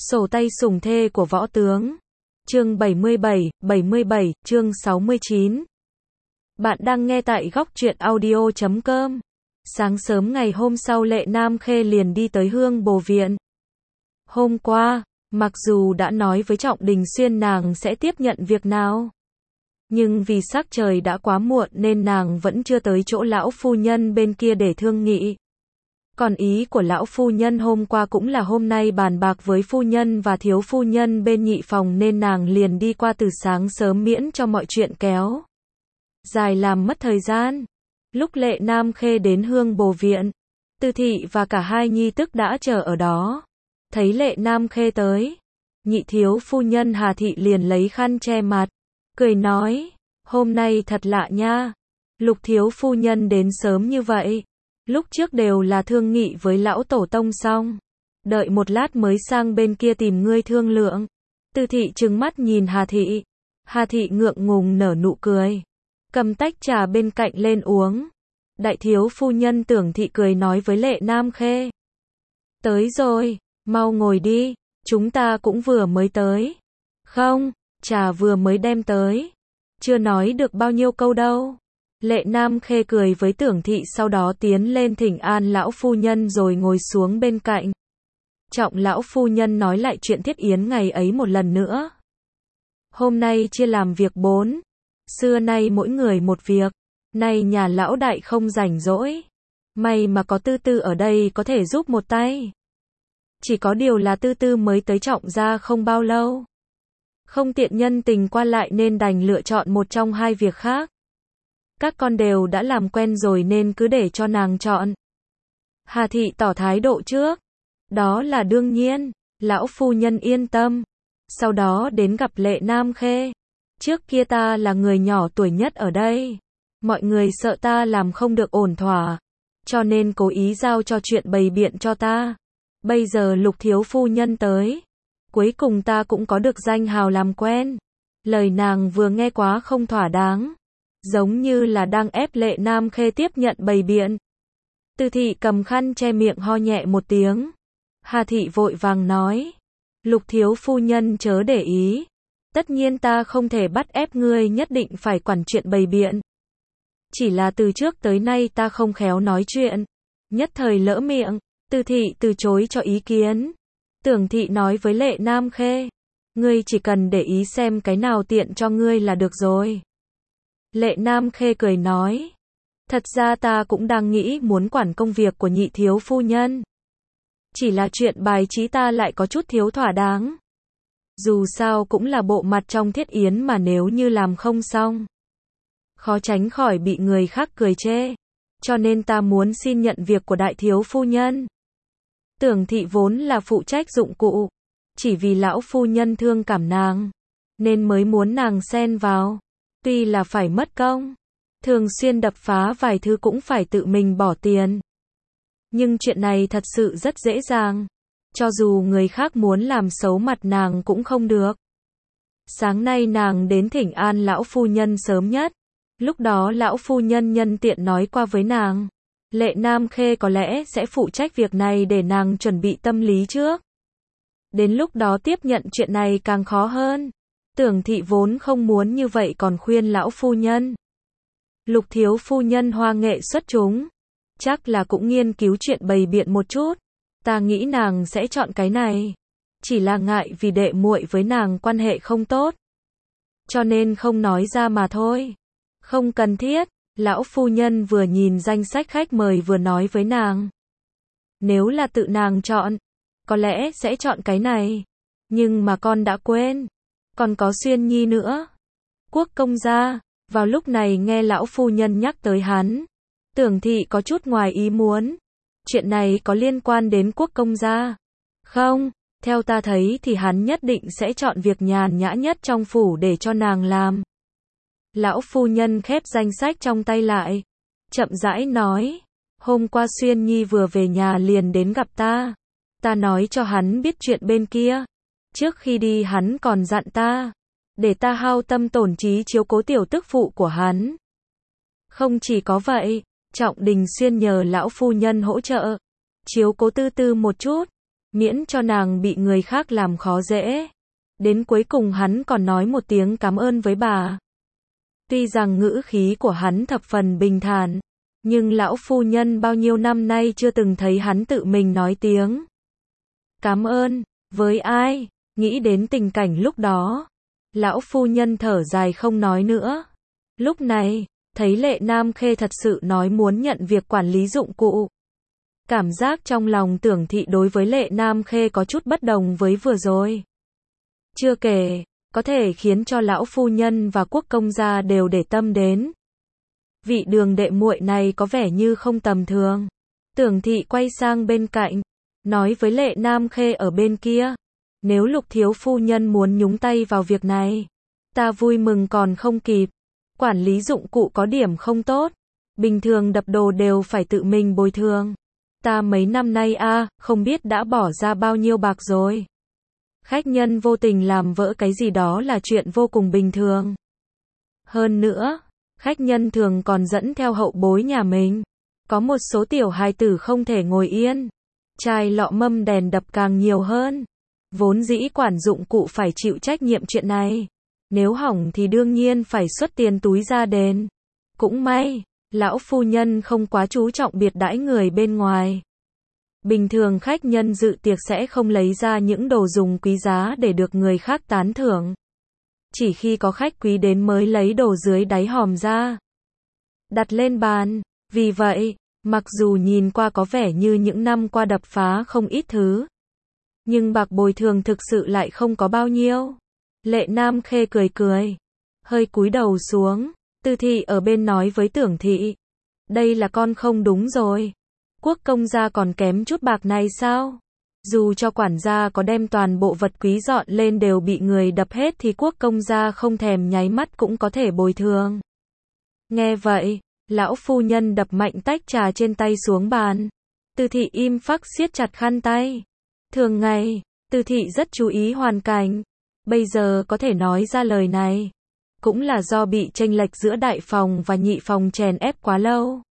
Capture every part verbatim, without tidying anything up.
Sổ tay sủng thê của võ tướng. Chương bảy mươi bảy, bảy mươi bảy, chương sáu mươi chín. Bạn đang nghe tại góc truyện audio chấm com. Sáng sớm ngày hôm sau Lệ Nam Khê liền đi tới Hương Bồ Viện. Hôm qua, mặc dù đã nói với Trọng Đình Xuyên nàng sẽ tiếp nhận việc nào, nhưng vì sắc trời đã quá muộn nên nàng vẫn chưa tới chỗ lão phu nhân bên kia để thương nghị. Còn ý của lão phu nhân hôm qua cũng là hôm nay bàn bạc với phu nhân và thiếu phu nhân bên nhị phòng nên nàng liền đi qua từ sáng sớm miễn cho mọi chuyện kéo dài làm mất thời gian. Lúc Lệ Nam Khê đến Hương Bồ Viện, Từ Thị và cả hai nhi tức đã chờ ở đó. Thấy Lệ Nam Khê tới, nhị thiếu phu nhân Hà Thị liền lấy khăn che mặt, cười nói, hôm nay thật lạ nha, Lục thiếu phu nhân đến sớm như vậy. Lúc trước đều là thương nghị với lão tổ tông xong, đợi một lát mới sang bên kia tìm ngươi thương lượng. Từ Thị trừng mắt nhìn Hà Thị. Hà Thị ngượng ngùng nở nụ cười, cầm tách trà bên cạnh lên uống. Đại thiếu phu nhân Tưởng Thị cười nói với Lệ Nam Khê, tới rồi, mau ngồi đi, chúng ta cũng vừa mới tới. Không, trà vừa mới đem tới, chưa nói được bao nhiêu câu đâu. Lệ Nam Khê cười với Tưởng Thị, sau đó tiến lên thỉnh an lão phu nhân rồi ngồi xuống bên cạnh. Trọng lão phu nhân nói lại chuyện Thiết Yến ngày ấy một lần nữa. Hôm nay chia làm việc bốn, xưa nay mỗi người một việc, nay nhà lão đại không rảnh rỗi. May mà có Tư Tư ở đây có thể giúp một tay. Chỉ có điều là Tư Tư mới tới Trọng gia không bao lâu, không tiện nhân tình qua lại nên đành lựa chọn một trong hai việc khác. Các con đều đã làm quen rồi nên cứ để cho nàng chọn. Hà Thị tỏ thái độ trước. Đó là đương nhiên, lão phu nhân yên tâm. Sau đó đến gặp Lệ Nam Khê. Trước kia ta là người nhỏ tuổi nhất ở đây. Mọi người sợ ta làm không được ổn thỏa, cho nên cố ý giao cho chuyện bày biện cho ta. Bây giờ Lục thiếu phu nhân tới, cuối cùng ta cũng có được danh hào làm quen. Lời nàng vừa nghe quá không thỏa đáng, giống như là đang ép Lệ Nam Khê tiếp nhận bày biện. Từ Thị cầm khăn che miệng ho nhẹ một tiếng. Hà Thị vội vàng nói, Lục thiếu phu nhân chớ để ý, tất nhiên ta không thể bắt ép ngươi nhất định phải quản chuyện bày biện. Chỉ là từ trước tới nay ta không khéo nói chuyện, nhất thời lỡ miệng. Từ Thị từ chối cho ý kiến. Tưởng Thị nói với Lệ Nam Khê, ngươi chỉ cần để ý xem cái nào tiện cho ngươi là được rồi. Lệ Nam Khê cười nói, thật ra ta cũng đang nghĩ muốn quản công việc của nhị thiếu phu nhân. Chỉ là chuyện bài trí ta lại có chút thiếu thỏa đáng. Dù sao cũng là bộ mặt trong Thiết Yến mà nếu như làm không xong, khó tránh khỏi bị người khác cười chê. Cho nên ta muốn xin nhận việc của đại thiếu phu nhân. Tưởng Thị vốn là phụ trách dụng cụ, chỉ vì lão phu nhân thương cảm nàng, nên mới muốn nàng xen vào. Tuy là phải mất công, thường xuyên đập phá vài thứ cũng phải tự mình bỏ tiền. Nhưng chuyện này thật sự rất dễ dàng. Cho dù người khác muốn làm xấu mặt nàng cũng không được. Sáng nay nàng đến thỉnh an lão phu nhân sớm nhất. Lúc đó lão phu nhân nhân tiện nói qua với nàng, Lệ Nam Khê có lẽ sẽ phụ trách việc này để nàng chuẩn bị tâm lý trước. Đến lúc đó tiếp nhận chuyện này càng khó hơn. Tưởng Thị vốn không muốn như vậy còn khuyên lão phu nhân. Lục thiếu phu nhân hoa nghệ xuất chúng, chắc là cũng nghiên cứu chuyện bày biện một chút. Ta nghĩ nàng sẽ chọn cái này. Chỉ là ngại vì đệ muội với nàng quan hệ không tốt, cho nên không nói ra mà thôi. Không cần thiết. Lão phu nhân vừa nhìn danh sách khách mời vừa nói với nàng, nếu là tự nàng chọn, có lẽ sẽ chọn cái này. Nhưng mà con đã quên, còn có Xuyên Nhi nữa, Quốc công gia. Vào lúc này nghe lão phu nhân nhắc tới hắn, Tưởng Thị có chút ngoài ý muốn. Chuyện này có liên quan đến Quốc công gia? Không, theo ta thấy thì hắn nhất định sẽ chọn việc nhàn nhã nhất trong phủ để cho nàng làm. Lão phu nhân khép danh sách trong tay lại, chậm rãi nói, hôm qua Xuyên Nhi vừa về nhà liền đến gặp ta. Ta nói cho hắn biết chuyện bên kia. Trước khi đi hắn còn dặn ta, để ta hao tâm tổn trí chiếu cố tiểu tức phụ của hắn. Không chỉ có vậy, Trọng Đình Xuyên nhờ lão phu nhân hỗ trợ chiếu cố Tư Tư một chút. miễn cho nàng bị người khác làm khó dễ. Đến cuối cùng hắn còn nói một tiếng cảm ơn với bà. Tuy rằng ngữ khí của hắn thập phần bình thản, nhưng lão phu nhân bao nhiêu năm nay chưa từng thấy hắn tự mình nói tiếng cảm ơn, với ai, nghĩ đến tình cảnh lúc đó. Lão phu nhân thở dài không nói nữa. Lúc này, thấy Lệ Nam Khê thật sự nói muốn nhận việc quản lý dụng cụ. Cảm giác trong lòng Tưởng Thị đối với Lệ Nam Khê có chút bất đồng với vừa rồi. Chưa kể, có thể khiến cho lão phu nhân và quốc công gia đều để tâm đến. Vị Đường đệ muội này có vẻ như không tầm thường. Tưởng Thị quay sang bên cạnh, nói với Lệ Nam Khê ở bên kia, nếu Lục thiếu phu nhân muốn nhúng tay vào việc này, ta vui mừng còn không kịp. Quản lý dụng cụ có điểm không tốt, bình thường đập đồ đều phải tự mình bồi thường. Ta mấy năm nay a, à, không biết đã bỏ ra bao nhiêu bạc rồi. Khách nhân vô tình làm vỡ cái gì đó là chuyện vô cùng bình thường. Hơn nữa, khách nhân thường còn dẫn theo hậu bối nhà mình. Có một số tiểu hài tử không thể ngồi yên. Chai lọ mâm đèn đập càng nhiều hơn. Vốn dĩ quản dụng cụ phải chịu trách nhiệm chuyện này. Nếu hỏng thì đương nhiên phải xuất tiền túi ra đền. Cũng may, lão phu nhân không quá chú trọng biệt đãi người bên ngoài. Bình thường khách nhân dự tiệc sẽ không lấy ra những đồ dùng quý giá để được người khác tán thưởng. Chỉ khi có khách quý đến mới lấy đồ dưới đáy hòm ra, đặt lên bàn. Vì vậy, mặc dù nhìn qua có vẻ như những năm qua đập phá không ít thứ, nhưng bạc bồi thường thực sự lại không có bao nhiêu. Lệ Nam Khê cười cười, hơi cúi đầu xuống. Tư Thị ở bên nói với Tưởng Thị, đây là con không đúng rồi. Quốc công gia còn kém chút bạc này sao? Dù cho quản gia có đem toàn bộ vật quý dọn lên đều bị người đập hết thì quốc công gia không thèm nháy mắt cũng có thể bồi thường. Nghe vậy, lão phu nhân đập mạnh tách trà trên tay xuống bàn. Tư Thị im phắc siết chặt khăn tay. Thường ngày, Tư Thị rất chú ý hoàn cảnh. Bây giờ có thể nói ra lời này, cũng là do bị chênh lệch giữa đại phòng và nhị phòng chèn ép quá lâu.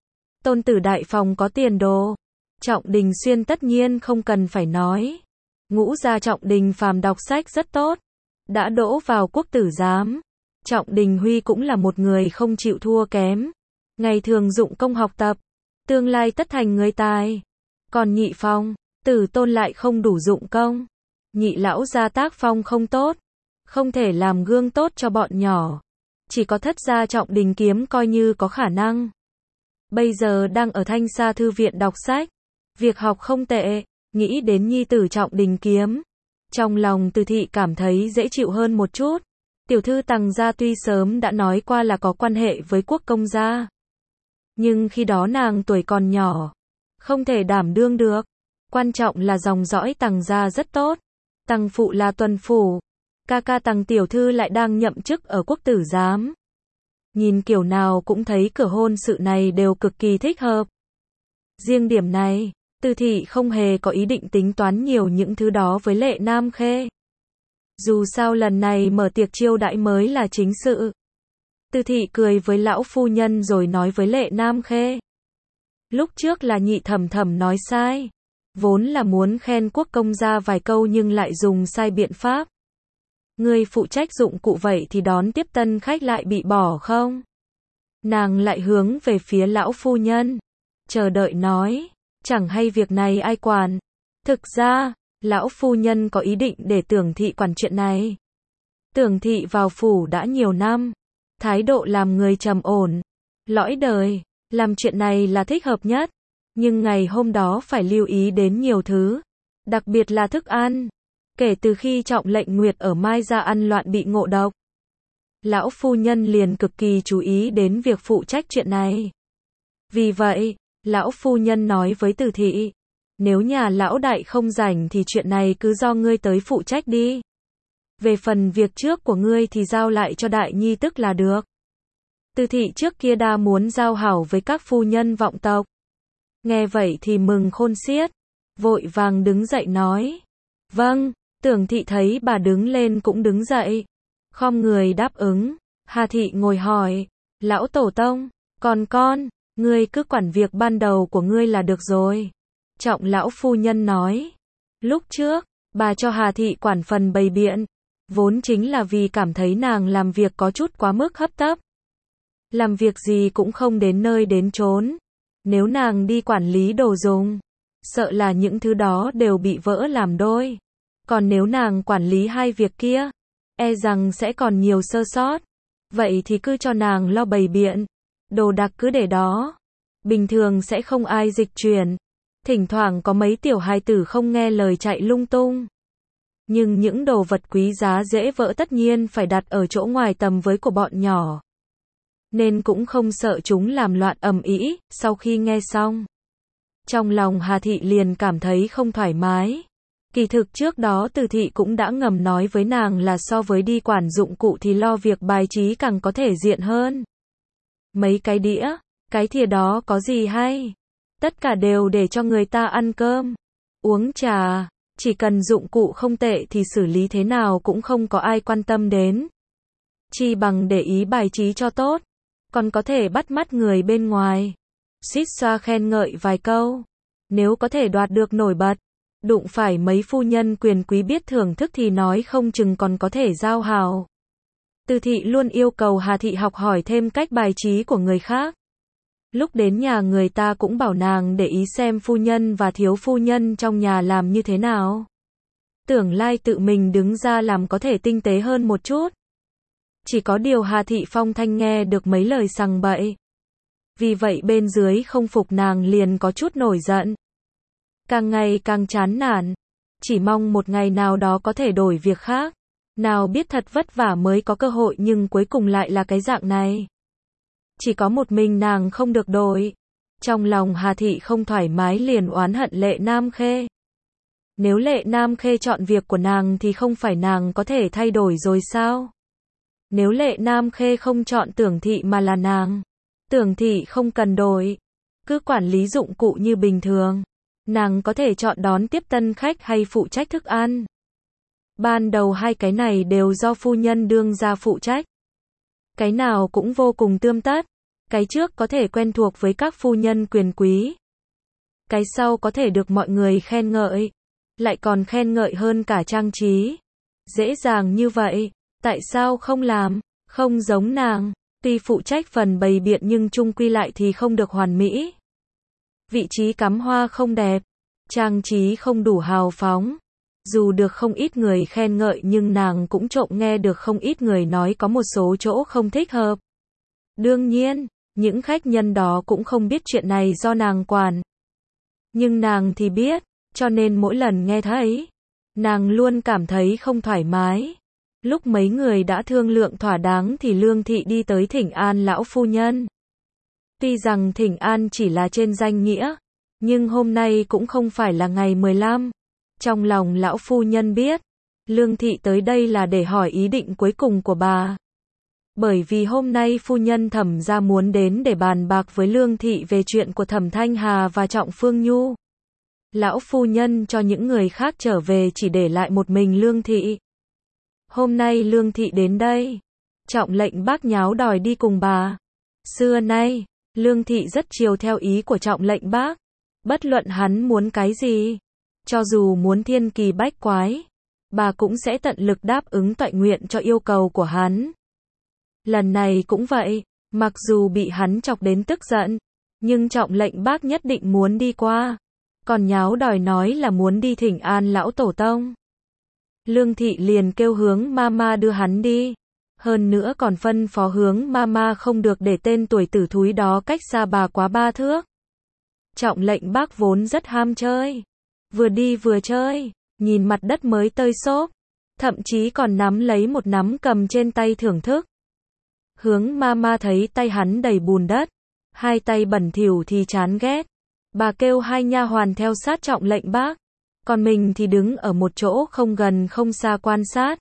Tôn tử đại phòng có tiền đồ, Trọng Đình Xuyên tất nhiên không cần phải nói. Ngũ gia Trọng Đình Phàm đọc sách rất tốt, đã đỗ vào quốc tử giám. Trọng Đình Huy cũng là một người không chịu thua kém, ngày thường dụng công học tập, tương lai tất thành người tài. Còn nhị phong, Tử Tôn lại không đủ dụng công. Nhị lão gia tác phong không tốt, không thể làm gương tốt cho bọn nhỏ. Chỉ có thất gia Trọng Đình Kiếm coi như có khả năng. Bây giờ đang ở Thanh Sa thư viện đọc sách, việc học không tệ. Nghĩ đến nhi tử Trọng Đình Kiếm, trong lòng Từ Thị cảm thấy dễ chịu hơn một chút. Tiểu thư Tằng gia tuy sớm đã nói qua là có quan hệ với quốc công gia, nhưng khi đó nàng tuổi còn nhỏ, không thể đảm đương được. Quan trọng là dòng dõi Tằng gia rất tốt. Tằng phụ là tuần phủ, ca ca Tằng tiểu thư lại đang nhậm chức ở quốc tử giám. Nhìn kiểu nào cũng thấy cửa hôn sự này đều cực kỳ thích hợp. Riêng điểm này, Từ Thị không hề có ý định tính toán nhiều những thứ đó với Lệ Nam Khê. Dù sao lần này mở tiệc chiêu đãi mới là chính sự. Từ Thị cười với lão phu nhân rồi nói với Lệ Nam Khê. Lúc trước là nhị thẩm thẩm nói sai. Vốn là muốn khen quốc công gia vài câu nhưng lại dùng sai biện pháp. Người phụ trách dụng cụ vậy thì đón tiếp tân khách lại bị bỏ không? Nàng lại hướng về phía lão phu nhân, chờ đợi nói, chẳng hay việc này ai quản. Thực ra, lão phu nhân có ý định để Tưởng Thị quản chuyện này. Tưởng Thị vào phủ đã nhiều năm, thái độ làm người trầm ổn, lõi đời, làm chuyện này là thích hợp nhất. Nhưng ngày hôm đó phải lưu ý đến nhiều thứ, đặc biệt là thức ăn. Kể từ khi Trọng Lệnh Nguyệt ở Mai Gia ăn loạn bị ngộ độc, lão phu nhân liền cực kỳ chú ý đến việc phụ trách chuyện này. Vì vậy, lão phu nhân nói với Từ Thị, nếu nhà lão đại không rảnh thì chuyện này cứ do ngươi tới phụ trách đi. Về phần việc trước của ngươi thì giao lại cho đại nhi tức là được. Từ Thị trước kia đa muốn giao hảo với các phu nhân vọng tộc. Nghe vậy thì mừng khôn xiết, vội vàng đứng dậy nói, vâng. Tưởng Thị thấy bà đứng lên cũng đứng dậy, khom người đáp ứng. Hà Thị ngồi hỏi, lão tổ tông, còn con, ngươi cứ quản việc ban đầu của ngươi là được rồi. Trọng lão phu nhân nói, Lúc trước, bà cho Hà Thị quản phần bày biện, vốn chính là vì cảm thấy nàng làm việc có chút quá mức hấp tấp. Làm việc gì cũng không đến nơi đến chốn. Nếu nàng đi quản lý đồ dùng, sợ là những thứ đó đều bị vỡ làm đôi. Còn nếu nàng quản lý hai việc kia, e rằng sẽ còn nhiều sơ sót. Vậy thì cứ cho nàng lo bày biện, đồ đạc cứ để đó. Bình thường sẽ không ai dịch chuyển. Thỉnh thoảng có mấy tiểu hài tử không nghe lời chạy lung tung. Nhưng những đồ vật quý giá dễ vỡ tất nhiên phải đặt ở chỗ ngoài tầm với của bọn nhỏ. Nên cũng không sợ chúng làm loạn ầm ĩ. Sau khi nghe xong, trong lòng Hà Thị liền cảm thấy không thoải mái. Kỳ thực trước đó Từ Thị cũng đã ngầm nói với nàng là so với đi quản dụng cụ thì lo việc bài trí càng có thể diện hơn. Mấy cái đĩa, cái thìa đó có gì hay? Tất cả đều để cho người ta ăn cơm, uống trà, chỉ cần dụng cụ không tệ thì xử lý thế nào cũng không có ai quan tâm đến. Chi bằng để ý bài trí cho tốt, còn có thể bắt mắt người bên ngoài. Xít xoa khen ngợi vài câu, nếu có thể đoạt được nổi bật, đụng phải mấy phu nhân quyền quý biết thưởng thức thì nói không chừng còn có thể giao hảo. Từ Thị luôn yêu cầu Hà Thị học hỏi thêm cách bài trí của người khác. Lúc đến nhà người ta cũng bảo nàng để ý xem phu nhân và thiếu phu nhân trong nhà làm như thế nào. Tưởng lai tự mình đứng ra làm có thể tinh tế hơn một chút. Chỉ có điều Hà Thị phong thanh nghe được mấy lời sằng bậy. Vì vậy bên dưới không phục nàng liền có chút nổi giận. Càng ngày càng chán nản. Chỉ mong một ngày nào đó có thể đổi việc khác. Nào biết thật vất vả mới có cơ hội nhưng cuối cùng lại là cái dạng này. Chỉ có một mình nàng không được đổi. Trong lòng Hà Thị không thoải mái liền oán hận Lệ Nam Khê. Nếu Lệ Nam Khê chọn việc của nàng thì không phải nàng có thể thay đổi rồi sao? Nếu Lệ Nam Khê không chọn Tưởng Thị mà là nàng, Tưởng Thị không cần đổi, cứ quản lý dụng cụ như bình thường. Nàng có thể chọn đón tiếp tân khách hay phụ trách thức ăn. Ban đầu hai cái này đều do phu nhân đương gia phụ trách. Cái nào cũng vô cùng tươm tất. Cái trước có thể quen thuộc với các phu nhân quyền quý. Cái sau có thể được mọi người khen ngợi. Lại còn khen ngợi hơn cả trang trí. Dễ dàng như vậy, tại sao không làm? Không giống nàng, tuy phụ trách phần bày biện nhưng chung quy lại thì không được hoàn mỹ. Vị trí cắm hoa không đẹp, trang trí không đủ hào phóng. Dù được không ít người khen ngợi nhưng nàng cũng trộm nghe được không ít người nói có một số chỗ không thích hợp. Đương nhiên, những khách nhân đó cũng không biết chuyện này do nàng quản. Nhưng nàng thì biết, cho nên mỗi lần nghe thấy, nàng luôn cảm thấy không thoải mái. Lúc mấy người đã thương lượng thỏa đáng thì Lương Thị đi tới thỉnh an lão phu nhân. Tuy rằng thỉnh an chỉ là trên danh nghĩa, nhưng hôm nay cũng không phải là ngày mười lăm. Trong lòng lão phu nhân biết, Lương Thị tới đây là để hỏi ý định cuối cùng của bà. Bởi vì hôm nay phu nhân Thẩm gia muốn đến để bàn bạc với Lương Thị về chuyện của Thẩm Thanh Hà và Trọng Phương Nhu. Lão phu nhân cho những người khác trở về chỉ để lại một mình Lương Thị. Hôm nay Lương Thị đến đây, Trọng Lệnh Bác nháo đòi đi cùng bà. Xưa nay, Lương Thị rất chiều theo ý của Trọng Lệnh Bác. Bất luận hắn muốn cái gì, cho dù muốn thiên kỳ bách quái, bà cũng sẽ tận lực đáp ứng toại nguyện cho yêu cầu của hắn. Lần này cũng vậy, mặc dù bị hắn chọc đến tức giận, nhưng Trọng Lệnh Bác nhất định muốn đi qua. Còn nháo đòi nói là muốn đi thỉnh an lão tổ tông. Lương Thị liền kêu Hướng Mama đưa hắn đi. Hơn nữa còn phân phó Hướng Mama không được để tên tuổi tử thúi đó cách xa bà quá ba thước. Trọng Lệnh Bác vốn rất ham chơi. Vừa đi vừa chơi, nhìn mặt đất mới tơi xốp. Thậm chí còn nắm lấy một nắm cầm trên tay thưởng thức. Hướng Mama thấy tay hắn đầy bùn đất, hai tay bẩn thỉu thì chán ghét. Bà kêu hai nha hoàn theo sát Trọng Lệnh Bác. Còn mình thì đứng ở một chỗ không gần không xa quan sát.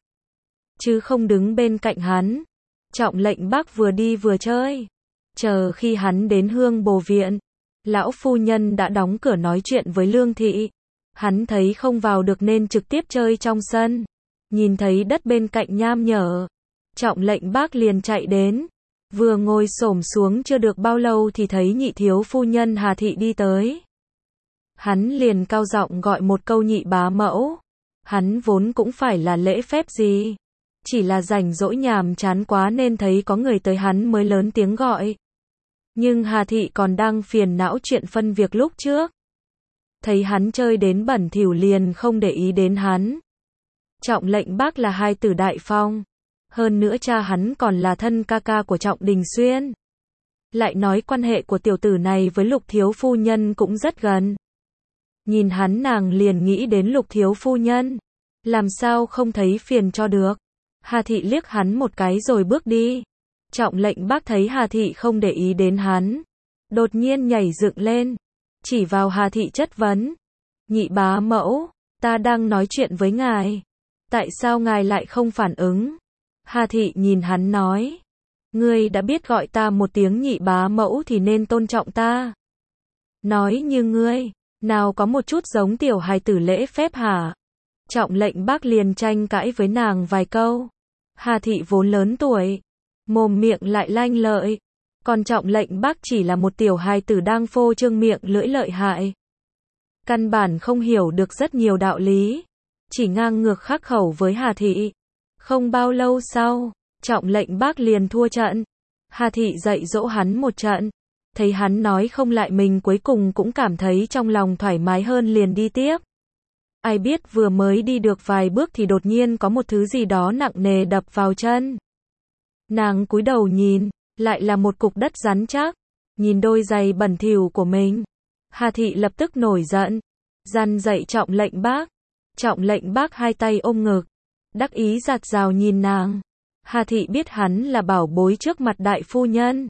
Chứ không đứng bên cạnh hắn. Trọng Lệnh Bác vừa đi vừa chơi. Chờ khi hắn đến Hương Bồ Viện, lão phu nhân đã đóng cửa nói chuyện với Lương Thị. Hắn thấy không vào được nên trực tiếp chơi trong sân. Nhìn thấy đất bên cạnh nham nhở, Trọng Lệnh Bác liền chạy đến. Vừa ngồi xổm xuống chưa được bao lâu thì thấy nhị thiếu phu nhân Hà Thị đi tới. Hắn liền cao giọng gọi một câu nhị bá mẫu. Hắn vốn cũng phải là lễ phép gì. Chỉ là rảnh rỗi nhàm chán quá nên thấy có người tới hắn mới lớn tiếng gọi. Nhưng Hà Thị còn đang phiền não chuyện phân việc lúc trước. Thấy hắn chơi đến bẩn thỉu liền không để ý đến hắn. Trọng Lệnh Bác là hai tử đại phong. Hơn nữa cha hắn còn là thân ca ca của Trọng Đình Xuyên. Lại nói quan hệ của tiểu tử này với Lục thiếu phu nhân cũng rất gần. Nhìn hắn nàng liền nghĩ đến Lục thiếu phu nhân. Làm sao không thấy phiền cho được. Hà Thị liếc hắn một cái rồi bước đi. Trọng Lệnh Bác thấy Hà Thị không để ý đến hắn. Đột nhiên nhảy dựng lên. Chỉ vào Hà Thị chất vấn. Nhị bá mẫu, ta đang nói chuyện với ngài. Tại sao ngài lại không phản ứng? Hà Thị nhìn hắn nói. Ngươi đã biết gọi ta một tiếng nhị bá mẫu thì nên tôn trọng ta. Nói như ngươi, nào có một chút giống tiểu hài tử lễ phép hả? Trọng Lệnh Bác liền tranh cãi với nàng vài câu. Hà Thị vốn lớn tuổi, mồm miệng lại lanh lợi. Còn Trọng Lệnh Bác chỉ là một tiểu hài tử đang phô trương miệng lưỡi lợi hại. Căn bản không hiểu được rất nhiều đạo lý. Chỉ ngang ngược khắc khẩu với Hà Thị. Không bao lâu sau, Trọng Lệnh Bác liền thua trận. Hà Thị dạy dỗ hắn một trận. Thấy hắn nói không lại mình cuối cùng cũng cảm thấy trong lòng thoải mái hơn liền đi tiếp. Ai biết vừa mới đi được vài bước thì đột nhiên có một thứ gì đó nặng nề đập vào chân. Nàng cúi đầu nhìn, lại là một cục đất rắn chắc. Nhìn đôi giày bẩn thỉu của mình, Hà Thị lập tức nổi giận, răn dạy Trọng Lệnh Bác. Trọng Lệnh Bác hai tay ôm ngực, đắc ý giạt rào nhìn nàng. Hà Thị biết hắn là bảo bối trước mặt đại phu nhân.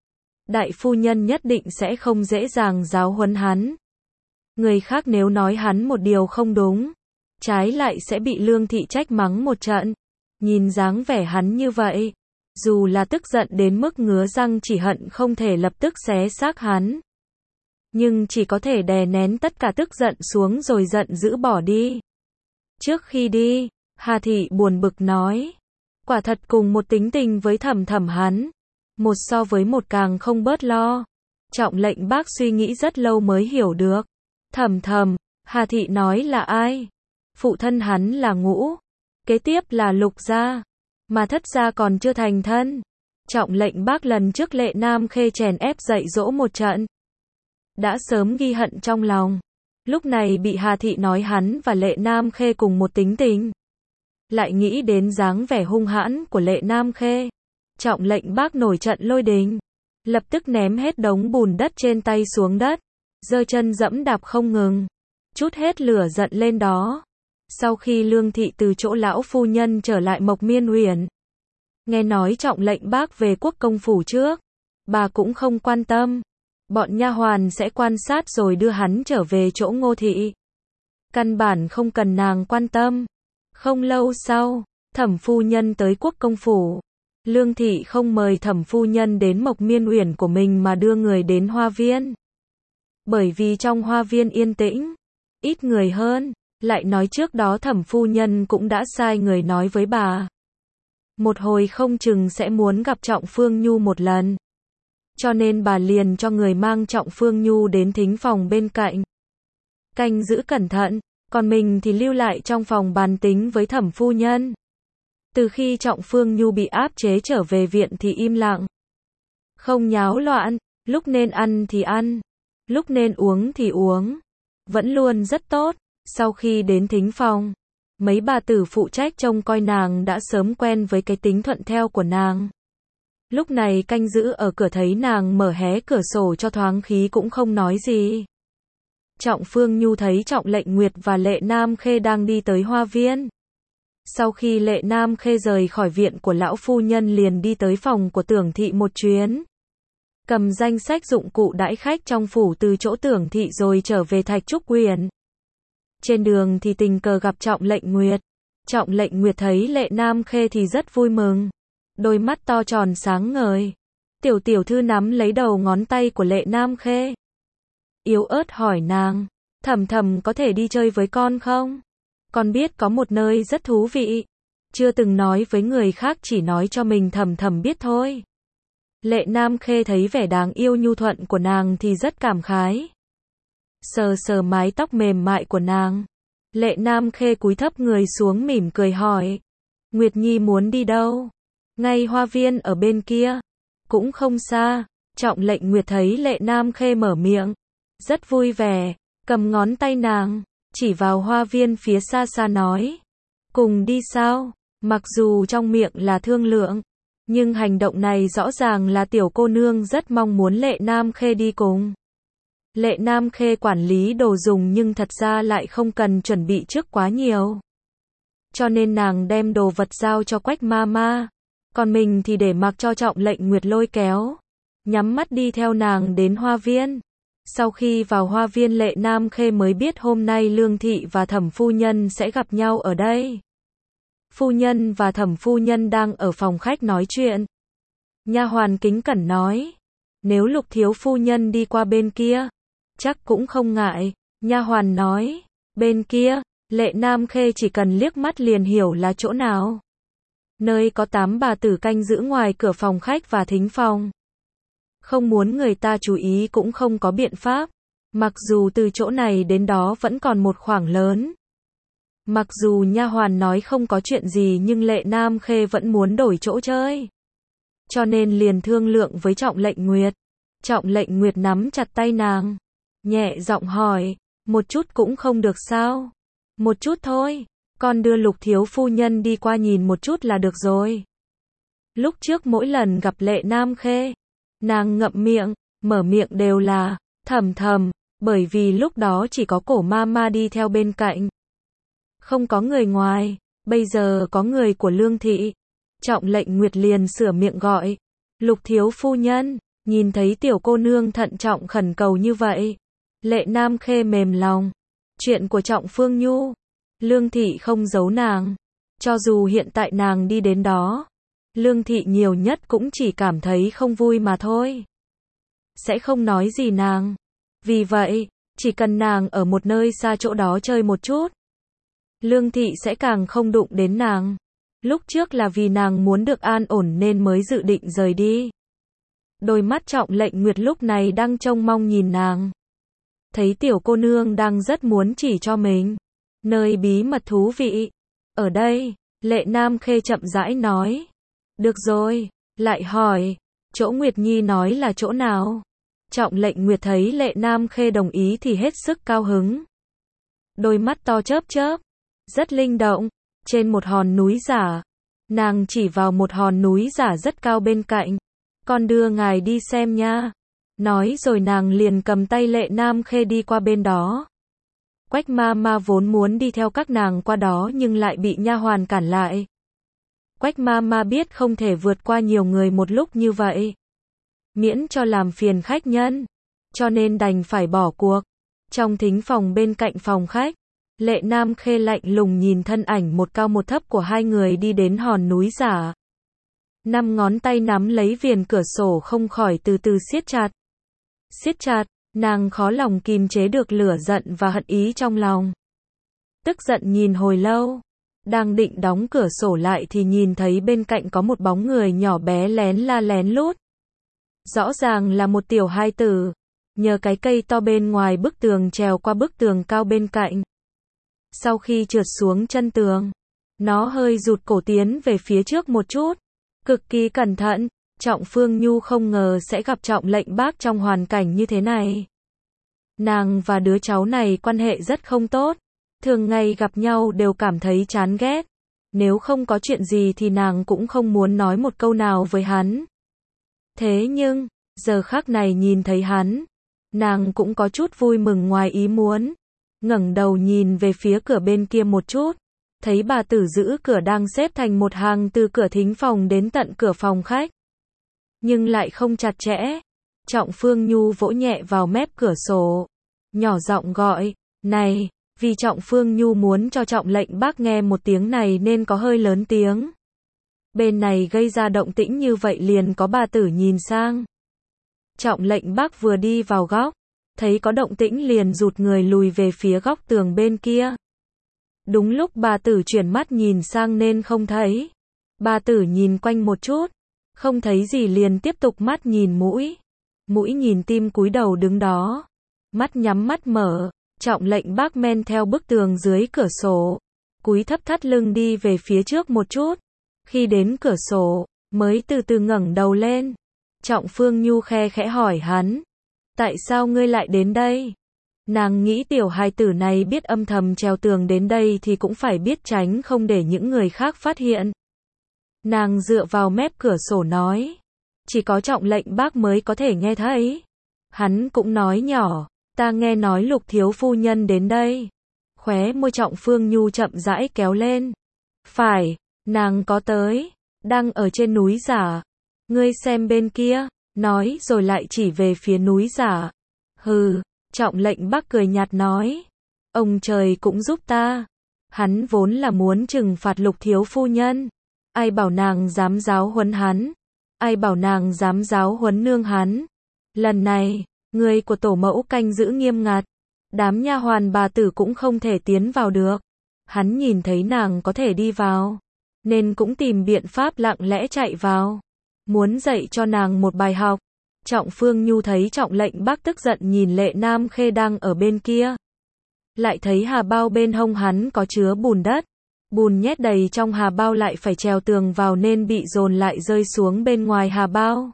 Đại phu nhân nhất định sẽ không dễ dàng giáo huấn hắn. Người khác nếu nói hắn một điều không đúng, trái lại sẽ bị Lương Thị trách mắng một trận. Nhìn dáng vẻ hắn như vậy, dù là tức giận đến mức ngứa răng chỉ hận không thể lập tức xé xác hắn. Nhưng chỉ có thể đè nén tất cả tức giận xuống rồi giận dữ bỏ đi. Trước khi đi, Hà Thị buồn bực nói. Quả thật cùng một tính tình với Thẩm Thẩm hắn. Một so với một càng không bớt lo. Trọng Lệnh Bác suy nghĩ rất lâu mới hiểu được. Thẩm Thẩm, Hà Thị nói là ai? Phụ thân hắn là Ngũ. Kế tiếp là Lục gia. Mà Thất gia còn chưa thành thân. Trọng Lệnh Bác lần trước Lệ Nam Khê chèn ép dạy dỗ một trận. Đã sớm ghi hận trong lòng. Lúc này bị Hà Thị nói hắn và Lệ Nam Khê cùng một tính tình. Lại nghĩ đến dáng vẻ hung hãn của Lệ Nam Khê. Trọng Lệnh Bác nổi trận lôi đình. Lập tức ném hết đống bùn đất trên tay xuống đất. Giơ chân dẫm đạp không ngừng. Chút hết lửa giận lên đó. Sau khi Lương Thị từ chỗ lão phu nhân trở lại Mộc Miên Uyển, nghe nói Trọng Lệnh Bác về Quốc công phủ trước, bà cũng không quan tâm. Bọn nha hoàn sẽ quan sát rồi đưa hắn trở về chỗ Ngô Thị. Căn bản không cần nàng quan tâm. Không lâu sau, Thẩm phu nhân tới Quốc công phủ. Lương Thị không mời Thẩm phu nhân đến Mộc Miên Uyển của mình mà đưa người đến hoa viên. Bởi vì trong hoa viên yên tĩnh, ít người hơn. Lại nói trước đó Thẩm phu nhân cũng đã sai người nói với bà. Một hồi không chừng sẽ muốn gặp Trọng Phương Nhu một lần. Cho nên bà liền cho người mang Trọng Phương Nhu đến thính phòng bên cạnh. Canh giữ cẩn thận, còn mình thì lưu lại trong phòng bàn tính với Thẩm phu nhân. Từ khi Trọng Phương Nhu bị áp chế trở về viện thì im lặng. Không nháo loạn, lúc nên ăn thì ăn, lúc nên uống thì uống. Vẫn luôn rất tốt. Sau khi đến thính phòng, mấy bà tử phụ trách trông coi nàng đã sớm quen với cái tính thuận theo của nàng. Lúc này canh giữ ở cửa thấy nàng mở hé cửa sổ cho thoáng khí cũng không nói gì. Trọng Phương Nhu thấy Trọng Lệnh Nguyệt và Lệ Nam Khê đang đi tới hoa viên. Sau khi Lệ Nam Khê rời khỏi viện của lão phu nhân liền đi tới phòng của Tưởng Thị một chuyến. Cầm danh sách dụng cụ đãi khách trong phủ từ chỗ Tưởng Thị rồi trở về Thạch Trúc Uyển. Trên đường thì tình cờ gặp Trọng Lệnh Nguyệt. Trọng Lệnh Nguyệt thấy Lệ Nam Khê thì rất vui mừng. Đôi mắt to tròn sáng ngời. Tiểu tiểu thư nắm lấy đầu ngón tay của Lệ Nam Khê. Yếu ớt hỏi nàng, Thẩm Thẩm có thể đi chơi với con không? Con biết có một nơi rất thú vị. Chưa từng nói với người khác, chỉ nói cho mình Thẩm Thẩm biết thôi. Lệ Nam Khê thấy vẻ đáng yêu nhu thuận của nàng thì rất cảm khái. sờ sờ mái tóc mềm mại của nàng. Lệ Nam Khê cúi thấp người xuống mỉm cười hỏi. Nguyệt Nhi muốn đi đâu? Ngay hoa viên ở bên kia. Cũng không xa. Trọng Lệnh Nguyệt thấy Lệ Nam Khê mở miệng. Rất vui vẻ. Cầm ngón tay nàng. Chỉ vào hoa viên phía xa xa nói. Cùng đi sao? Mặc dù trong miệng là thương lượng. Nhưng hành động này rõ ràng là tiểu cô nương rất mong muốn Lệ Nam Khê đi cùng. Lệ Nam Khê quản lý đồ dùng nhưng thật ra lại không cần chuẩn bị trước quá nhiều. Cho nên nàng đem đồ vật giao cho Quách ma ma. Còn mình thì để mặc cho Trọng Lệnh Nguyệt lôi kéo. Nhắm mắt đi theo nàng đến hoa viên. Sau khi vào hoa viên Lệ Nam Khê mới biết hôm nay Lương Thị và Thẩm Phu Nhân sẽ gặp nhau ở đây. Phu Nhân và Thẩm Phu Nhân đang ở phòng khách nói chuyện. Nha hoàn kính cẩn nói. Nếu Lục thiếu phu nhân đi qua bên kia, chắc cũng không ngại. Nha hoàn nói. Bên kia, Lệ Nam Khê chỉ cần liếc mắt liền hiểu là chỗ nào. Nơi có tám bà tử canh giữ ngoài cửa phòng khách và thính phòng. Không muốn người ta chú ý cũng không có biện pháp. Mặc dù từ chỗ này đến đó vẫn còn một khoảng lớn. Mặc dù nha hoàn nói không có chuyện gì nhưng Lệ Nam Khê vẫn muốn đổi chỗ chơi. Cho nên liền thương lượng với Trọng Lệnh Nguyệt. Trọng Lệnh Nguyệt nắm chặt tay nàng. Nhẹ giọng hỏi. Một chút cũng không được sao? Một chút thôi. Con đưa Lục thiếu phu nhân đi qua nhìn một chút là được rồi. Lúc trước mỗi lần gặp Lệ Nam Khê, nàng ngậm miệng, mở miệng đều là thầm thầm, bởi vì lúc đó chỉ có Cổ ma ma đi theo bên cạnh. Không có người ngoài, bây giờ có người của Lương Thị. Trọng Lệnh Nguyệt liền sửa miệng gọi. Lục thiếu phu nhân, nhìn thấy tiểu cô nương thận trọng khẩn cầu như vậy. Lệ Nam Khê mềm lòng. Chuyện của Trọng Phương Nhu. Lương Thị không giấu nàng. Cho dù hiện tại nàng đi đến đó, Lương Thị nhiều nhất cũng chỉ cảm thấy không vui mà thôi. Sẽ không nói gì nàng. Vì vậy, chỉ cần nàng ở một nơi xa chỗ đó chơi một chút, Lương Thị sẽ càng không đụng đến nàng. Lúc trước là vì nàng muốn được an ổn nên mới dự định rời đi. Đôi mắt Trọng Lệnh Nguyệt lúc này đang trông mong nhìn nàng. Thấy tiểu cô nương đang rất muốn chỉ cho mình nơi bí mật thú vị. Ở đây, Lệ Nam Khê chậm rãi nói. Được rồi, lại hỏi, chỗ Nguyệt Nhi nói là chỗ nào? Trọng Lệnh Nguyệt thấy Lệ Nam Khê đồng ý thì hết sức cao hứng. Đôi mắt to chớp chớp, rất linh động, trên một hòn núi giả. Nàng chỉ vào một hòn núi giả rất cao bên cạnh. Con đưa ngài đi xem nha. Nói rồi nàng liền cầm tay Lệ Nam Khê đi qua bên đó. Quách ma ma vốn muốn đi theo các nàng qua đó nhưng lại bị nha hoàn cản lại. Quách ma ma biết không thể vượt qua nhiều người một lúc như vậy, miễn cho làm phiền khách nhân, cho nên đành phải bỏ cuộc. Trong thính phòng bên cạnh phòng khách, Lệ Nam Khê lạnh lùng nhìn thân ảnh một cao một thấp của hai người đi đến hòn núi giả. Năm ngón tay nắm lấy viền cửa sổ không khỏi từ từ siết chặt. Siết chặt, nàng khó lòng kìm chế được lửa giận và hận ý trong lòng. Tức giận nhìn hồi lâu, đang định đóng cửa sổ lại thì nhìn thấy bên cạnh có một bóng người nhỏ bé lén la lén lút. Rõ ràng là một tiểu hai tử, nhờ cái cây to bên ngoài bức tường trèo qua bức tường cao bên cạnh. Sau khi trượt xuống chân tường, nó hơi rụt cổ tiến về phía trước một chút, cực kỳ cẩn thận. Trọng Phương Nhu không ngờ sẽ gặp Trọng Lệnh Bác trong hoàn cảnh như thế này. Nàng và đứa cháu này quan hệ rất không tốt, thường ngày gặp nhau đều cảm thấy chán ghét. Nếu không có chuyện gì thì nàng cũng không muốn nói một câu nào với hắn. Thế nhưng, giờ khắc này nhìn thấy hắn, nàng cũng có chút vui mừng ngoài ý muốn. Ngẩng đầu nhìn về phía cửa bên kia một chút, thấy bà tử giữ cửa đang xếp thành một hàng từ cửa thính phòng đến tận cửa phòng khách. Nhưng lại không chặt chẽ. Trọng Phương Nhu vỗ nhẹ vào mép cửa sổ, nhỏ giọng gọi, này, vì Trọng Phương Nhu muốn cho Trọng Lệnh Bác nghe một tiếng này nên có hơi lớn tiếng. Bên này gây ra động tĩnh như vậy liền có bà tử nhìn sang. Trọng Lệnh Bác vừa đi vào góc, thấy có động tĩnh liền rụt người lùi về phía góc tường bên kia. Đúng lúc bà tử chuyển mắt nhìn sang nên không thấy. Bà tử nhìn quanh một chút, không thấy gì liền tiếp tục mắt nhìn mũi. Mũi nhìn tim cúi đầu đứng đó. Mắt nhắm mắt mở, Trọng Lệnh Bác men theo bức tường dưới cửa sổ, cúi thấp thắt lưng đi về phía trước một chút. Khi đến cửa sổ, mới từ từ ngẩng đầu lên. Trọng Phương Nhu khe khẽ hỏi hắn, tại sao ngươi lại đến đây? Nàng nghĩ tiểu hài tử này biết âm thầm trèo tường đến đây thì cũng phải biết tránh không để những người khác phát hiện. Nàng dựa vào mép cửa sổ nói, chỉ có Trọng Lệnh Bác mới có thể nghe thấy. Hắn cũng nói nhỏ, ta nghe nói Lục thiếu phu nhân đến đây. Khóe môi Trọng Phương Nhu chậm rãi kéo lên. Phải, nàng có tới, đang ở trên núi giả. Ngươi xem bên kia, nói rồi lại chỉ về phía núi giả. Hừ, Trọng Lệnh Bác cười nhạt nói, ông trời cũng giúp ta. Hắn vốn là muốn trừng phạt Lục thiếu phu nhân. Ai bảo nàng dám giáo huấn hắn? Ai bảo nàng dám giáo huấn nương hắn? Lần này, người của tổ mẫu canh giữ nghiêm ngặt, đám nha hoàn bà tử cũng không thể tiến vào được. Hắn nhìn thấy nàng có thể đi vào, nên cũng tìm biện pháp lặng lẽ chạy vào, muốn dạy cho nàng một bài học. Trọng Phương Nhu thấy Trọng Lệnh Bác tức giận nhìn Lệ Nam Khê đang ở bên kia, lại thấy hà bao bên hông hắn có chứa bùn đất, bùn nhét đầy trong hà bao lại phải trèo tường vào nên bị dồn lại rơi xuống bên ngoài hà bao,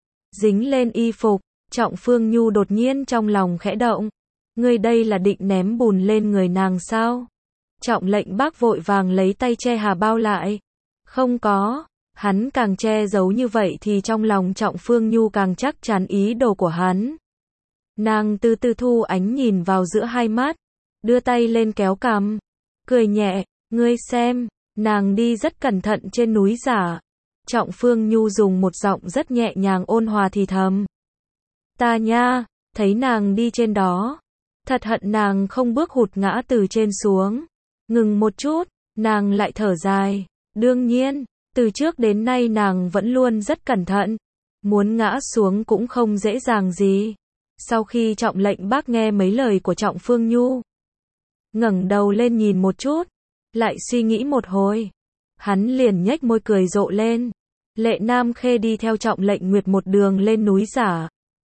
dính lên y phục. Trọng Phương Nhu đột nhiên trong lòng khẽ động, ngươi đây là định ném bùn lên người nàng sao? Trọng Lệnh Bác vội vàng lấy tay che hà bao lại. Không có, hắn càng che giấu như vậy thì trong lòng Trọng Phương Nhu càng chắc chắn ý đồ của hắn. Nàng từ từ thu ánh nhìn vào giữa hai mắt, đưa tay lên kéo cằm, cười nhẹ, ngươi xem, nàng đi rất cẩn thận trên núi giả. Trọng Phương Nhu dùng một giọng rất nhẹ nhàng ôn hòa thì thầm. Ta nha, thấy nàng đi trên đó, thật hận nàng không bước hụt ngã từ trên xuống. Ngừng một chút, nàng lại thở dài, đương nhiên, từ trước đến nay nàng vẫn luôn rất cẩn thận, muốn ngã xuống cũng không dễ dàng gì. Sau khi Trọng Lệnh Bác nghe mấy lời của Trọng Phương Nhu, ngẩng đầu lên nhìn một chút, lại suy nghĩ một hồi, hắn liền nhếch môi cười rộ lên. Lệ Nam Khê đi theo Trọng Lệnh Nguyệt một đường lên núi giả.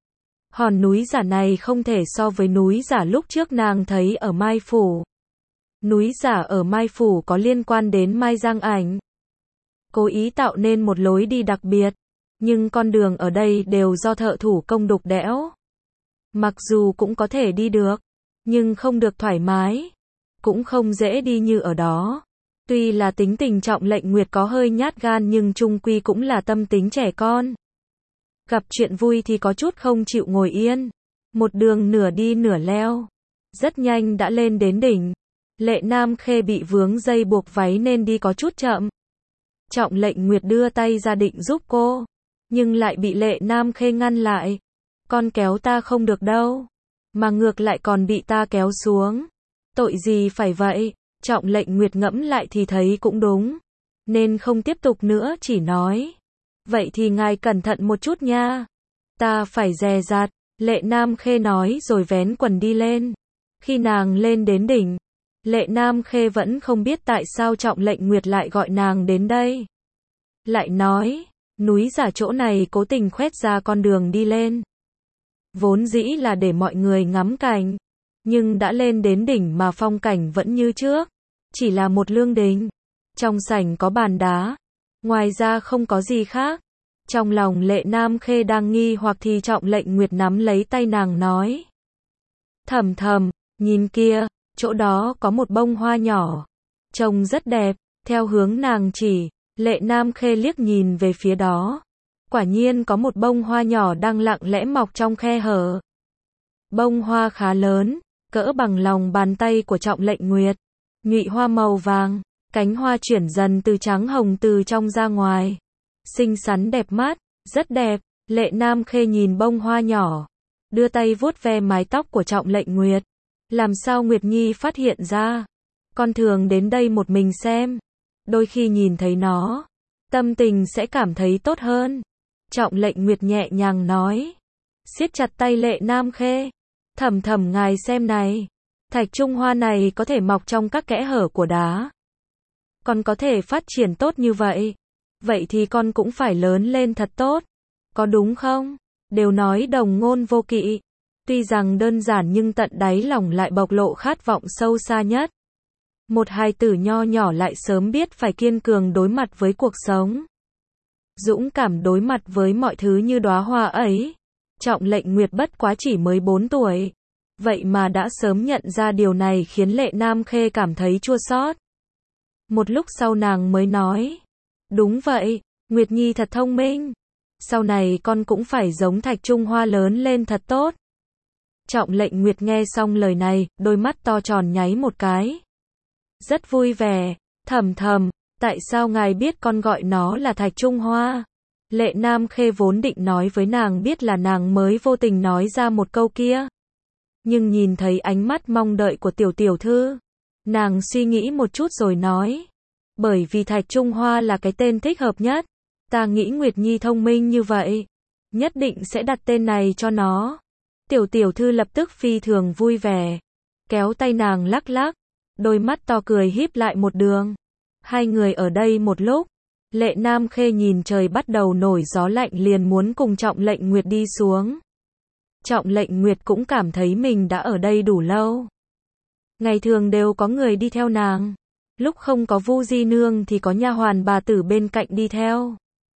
Hòn núi giả này không thể so với núi giả lúc trước nàng thấy ở Mai Phủ. Núi giả ở Mai Phủ có liên quan đến Mai Giang Ảnh, cố ý tạo nên một lối đi đặc biệt, nhưng con đường ở đây đều do thợ thủ công đục đẽo. Mặc dù cũng có thể đi được, nhưng không được thoải mái, cũng không dễ đi như ở đó. Tuy là tính tình Trọng Lệnh Nguyệt có hơi nhát gan nhưng chung quy cũng là tâm tính trẻ con. Gặp chuyện vui thì có chút không chịu ngồi yên. Một đường nửa đi nửa leo, rất nhanh đã lên đến đỉnh. Lệ Nam Khê bị vướng dây buộc váy nên đi có chút chậm. Trọng Lệnh Nguyệt đưa tay ra định giúp cô, nhưng lại bị Lệ Nam Khê ngăn lại. Con kéo ta không được đâu, mà ngược lại còn bị ta kéo xuống. Tội gì phải vậy? Trọng Lệnh Nguyệt ngẫm lại thì thấy cũng đúng, nên không tiếp tục nữa, chỉ nói, vậy thì ngài cẩn thận một chút nha. Ta phải dè dặt, Lệ Nam Khê nói rồi vén quần đi lên. Khi nàng lên đến đỉnh, Lệ Nam Khê vẫn không biết tại sao Trọng Lệnh Nguyệt lại gọi nàng đến đây. Lại nói, núi giả chỗ này cố tình khoét ra con đường đi lên. Vốn dĩ là để mọi người ngắm cảnh, nhưng đã lên đến đỉnh mà phong cảnh vẫn như trước, chỉ là một lương đình. Trong sảnh có bàn đá, ngoài ra không có gì khác. Trong lòng Lệ Nam Khê đang nghi hoặc thì Trọng Lệnh Nguyệt nắm lấy tay nàng nói. Thầm thầm, nhìn kia, chỗ đó có một bông hoa nhỏ, trông rất đẹp. Theo hướng nàng chỉ, Lệ Nam Khê liếc nhìn về phía đó. Quả nhiên có một bông hoa nhỏ đang lặng lẽ mọc trong khe hở. Bông hoa khá lớn, cỡ bằng lòng bàn tay của Trọng Lệnh Nguyệt. Nhụy hoa màu vàng, cánh hoa chuyển dần từ trắng hồng từ trong ra ngoài. Xinh xắn đẹp mắt, rất đẹp. Lệ Nam Khê nhìn bông hoa nhỏ, đưa tay vuốt ve mái tóc của Trọng Lệnh Nguyệt. Làm sao Nguyệt Nhi phát hiện ra? Con thường đến đây một mình xem, đôi khi nhìn thấy nó, tâm tình sẽ cảm thấy tốt hơn. Trọng Lệnh Nguyệt nhẹ nhàng nói, siết chặt tay Lệ Nam Khê. Thầm thầm ngài xem này, thạch trung hoa này có thể mọc trong các kẽ hở của đá, còn có thể phát triển tốt như vậy, vậy thì con cũng phải lớn lên thật tốt, có đúng không? Đều nói đồng ngôn vô kỵ, Tuy rằng đơn giản nhưng tận đáy lòng lại bộc lộ khát vọng sâu xa nhất. Một hài tử nho nhỏ lại sớm biết phải kiên cường đối mặt với cuộc sống. Dũng cảm đối mặt với mọi thứ như đóa hoa ấy. Trọng Lệnh Nguyệt bất quá chỉ mới bốn tuổi. Vậy mà đã sớm nhận ra điều này khiến Lệ Nam Khê cảm thấy chua xót. Một lúc sau nàng mới nói. Đúng vậy, Nguyệt Nhi thật thông minh. Sau này con cũng phải giống Thạch Trung Hoa lớn lên thật tốt. Trọng Lệnh Nguyệt nghe xong lời này, đôi mắt to tròn nháy một cái. Rất vui vẻ, thầm thầm, tại sao ngài biết con gọi nó là Thạch Trung Hoa? Lệ Nam Khê vốn định nói với nàng biết là nàng mới vô tình nói ra một câu kia. Nhưng nhìn thấy ánh mắt mong đợi của tiểu tiểu thư, nàng suy nghĩ một chút rồi nói. Bởi vì Thạch Trung Hoa là cái tên thích hợp nhất. Ta nghĩ Nguyệt Nhi thông minh như vậy, nhất định sẽ đặt tên này cho nó. Tiểu tiểu thư lập tức phi thường vui vẻ, kéo tay nàng lắc lắc, đôi mắt to cười híp lại một đường. Hai người ở đây một lúc, Lệ Nam Khê nhìn trời bắt đầu nổi gió lạnh liền muốn cùng Trọng Lệnh Nguyệt đi xuống. Trọng Lệnh Nguyệt cũng cảm thấy mình đã ở đây đủ lâu. Ngày thường đều có người đi theo nàng, lúc không có Vu Di Nương thì có nha hoàn bà tử bên cạnh đi theo.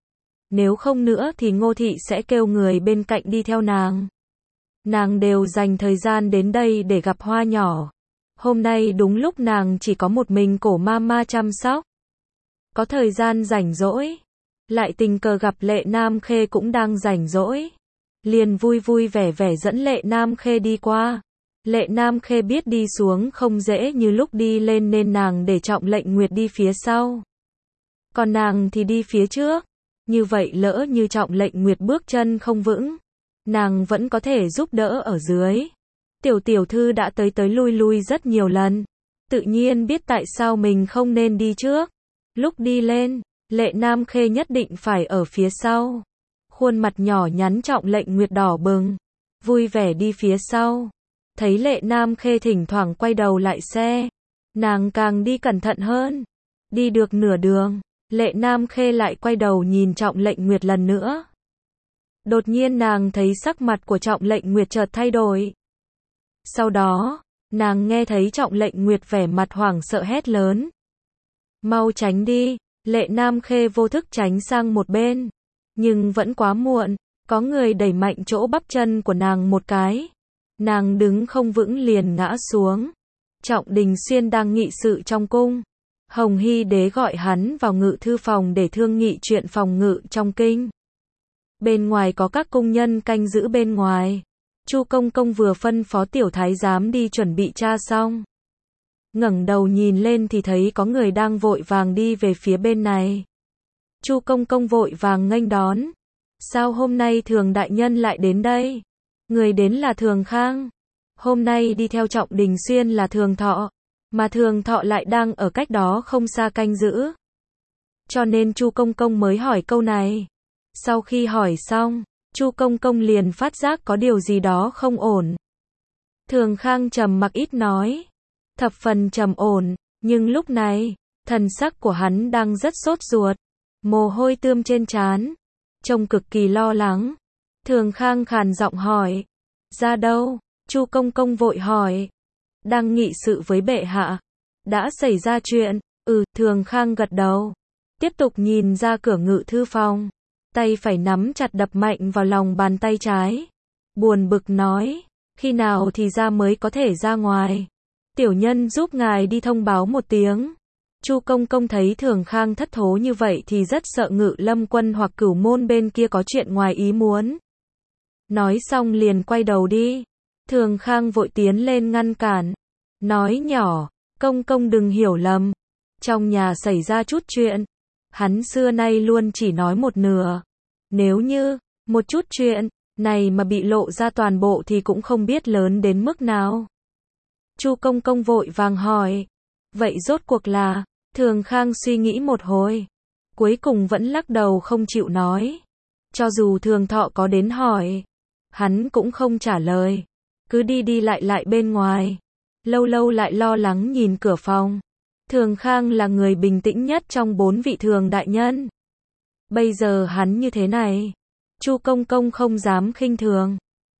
Nếu không nữa thì Ngô Thị sẽ kêu người bên cạnh đi theo nàng. Nàng đều dành thời gian đến đây để gặp Hoa nhỏ. Hôm nay đúng lúc nàng chỉ có một mình Cổ Mama chăm sóc. Có thời gian rảnh rỗi, lại tình cờ gặp Lệ Nam Khê cũng đang rảnh rỗi. Liền vui vui vẻ vẻ dẫn Lệ Nam Khê đi qua. Lệ Nam Khê biết đi xuống không dễ như lúc đi lên nên nàng để Trọng Lệnh Nguyệt đi phía sau. Còn nàng thì đi phía trước. Như vậy lỡ như Trọng Lệnh Nguyệt bước chân không vững, nàng vẫn có thể giúp đỡ ở dưới. Tiểu tiểu thư đã tới tới lui lui rất nhiều lần, tự nhiên biết tại sao mình không nên đi trước. Lúc đi lên, Lệ Nam Khê nhất định phải ở phía sau. Khuôn mặt nhỏ nhắn Trọng Lệnh Nguyệt đỏ bừng, vui vẻ đi phía sau. Thấy Lệ Nam Khê thỉnh thoảng quay đầu lại xe, nàng càng đi cẩn thận hơn. Đi được nửa đường, Lệ Nam Khê lại quay đầu nhìn Trọng Lệnh Nguyệt lần nữa. Đột nhiên nàng thấy sắc mặt của Trọng Lệnh Nguyệt chợt thay đổi. Sau đó, nàng nghe thấy Trọng Lệnh Nguyệt vẻ mặt hoảng sợ hét lớn. Mau tránh đi, Lệ Nam Khê vô thức tránh sang một bên. Nhưng vẫn quá muộn, có người đẩy mạnh chỗ bắp chân của nàng một cái. Nàng đứng không vững liền ngã xuống. Trọng Đình Xuyên đang nghị sự trong cung. Hồng Hy Đế gọi hắn vào ngự thư phòng để thương nghị chuyện phòng ngự trong kinh. Bên ngoài có các cung nhân canh giữ bên ngoài. Chu Công Công vừa phân phó tiểu thái giám đi chuẩn bị tra xong. Ngẩng đầu nhìn lên thì thấy có người đang vội vàng đi về phía bên này. Chu Công Công vội vàng nghênh đón. Sao hôm nay Thường đại nhân lại đến đây? Người đến là Thường Khang. Hôm nay đi theo Trọng Đình Xuyên là Thường Thọ. Mà Thường Thọ lại đang ở cách đó không xa canh giữ. Cho nên Chu Công Công mới hỏi câu này. Sau khi hỏi xong, Chu Công Công liền phát giác có điều gì đó không ổn. Thường Khang trầm mặc ít nói. Thập phần trầm ổn, nhưng lúc này, thần sắc của hắn đang rất sốt ruột. Mồ hôi tươm trên trán, trông cực kỳ lo lắng. Thường Khang khàn giọng hỏi. Ra đâu? Chu Công Công vội hỏi. Đang nghị sự với bệ hạ. Đã xảy ra chuyện? Ừ, Thường Khang gật đầu. Tiếp tục nhìn ra cửa ngự thư phòng. Tay phải nắm chặt đập mạnh vào lòng bàn tay trái. Buồn bực nói. Khi nào thì ra mới có thể ra ngoài? Tiểu nhân giúp ngài đi thông báo một tiếng. Chu Công Công thấy Thường Khang thất thố như vậy thì rất sợ Ngự Lâm Quân hoặc Cửu Môn bên kia có chuyện ngoài ý muốn. Nói xong liền quay đầu đi. Thường Khang vội tiến lên ngăn cản. Nói nhỏ, Công Công đừng hiểu lầm. Trong nhà xảy ra chút chuyện. Hắn xưa nay luôn chỉ nói một nửa. Nếu như, một chút chuyện này mà bị lộ ra toàn bộ thì cũng không biết lớn đến mức nào. Chu Công Công vội vàng hỏi. Vậy rốt cuộc là? Thường Khang suy nghĩ một hồi. Cuối cùng vẫn lắc đầu không chịu nói. Cho dù Thường Thọ có đến hỏi, hắn cũng không trả lời. Cứ đi đi lại lại bên ngoài. Lâu lâu lại lo lắng nhìn cửa phòng. Thường Khang là người bình tĩnh nhất trong bốn vị Thường đại nhân. Bây giờ hắn như thế này, Chu Công Công không dám khinh thường.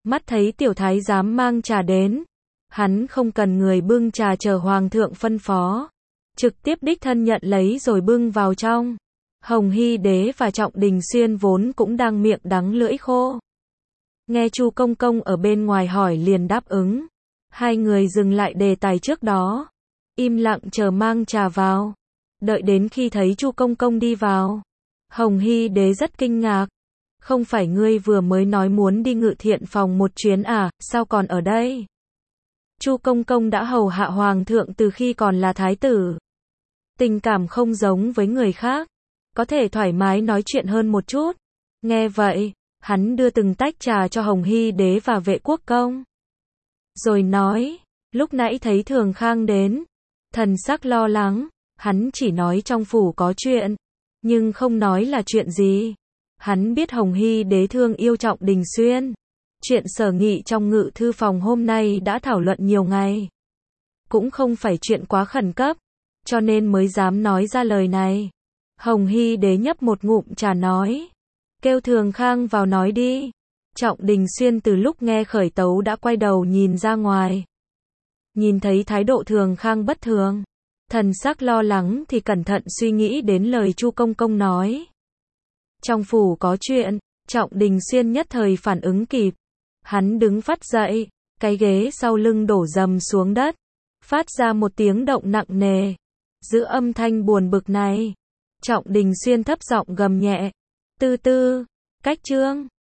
Mắt thấy tiểu thái giám mang trà đến, hắn không cần người bưng trà chờ hoàng thượng phân phó, trực tiếp đích thân nhận lấy rồi bưng vào trong. Hồng Hy đế và Trọng Đình Xuyên vốn cũng đang miệng đắng lưỡi khô. Nghe Chu Công Công ở bên ngoài hỏi liền đáp ứng. Hai người dừng lại đề tài trước đó, im lặng chờ mang trà vào. Đợi đến khi thấy Chu Công Công đi vào, Hồng Hy đế rất kinh ngạc. Không phải ngươi vừa mới nói muốn đi Ngự Thiện phòng một chuyến à, sao còn ở đây? Chu Công Công đã hầu hạ hoàng thượng từ khi còn là thái tử. Tình cảm không giống với người khác, có thể thoải mái nói chuyện hơn một chút. Nghe vậy, hắn đưa từng tách trà cho Hồng Hy đế và Vệ Quốc Công. Rồi nói, lúc nãy thấy Thường Khang đến, thần sắc lo lắng, hắn chỉ nói trong phủ có chuyện, nhưng không nói là chuyện gì. Hắn biết Hồng Hy đế thương yêu Trọng Đình Xuyên. Chuyện sở nghị trong ngự thư phòng hôm nay đã thảo luận nhiều ngày. Cũng không phải chuyện quá khẩn cấp, cho nên mới dám nói ra lời này. Hồng Hy đế nhấp một ngụm trà nói, kêu Thường Khang vào nói đi. Trọng Đình Xuyên từ lúc nghe khởi tấu đã quay đầu nhìn ra ngoài. Nhìn thấy thái độ Thường Khang bất thường, thần sắc lo lắng thì cẩn thận suy nghĩ đến lời Chu Công Công nói. Trong phủ có chuyện, Trọng Đình Xuyên nhất thời phản ứng kịp. Hắn đứng phắt dậy, cái ghế sau lưng đổ dầm xuống đất, phát ra một tiếng động nặng nề. Giữa âm thanh buồn bực này, Trọng Đình Xuyên thấp giọng gầm nhẹ, tư tư, cách trương.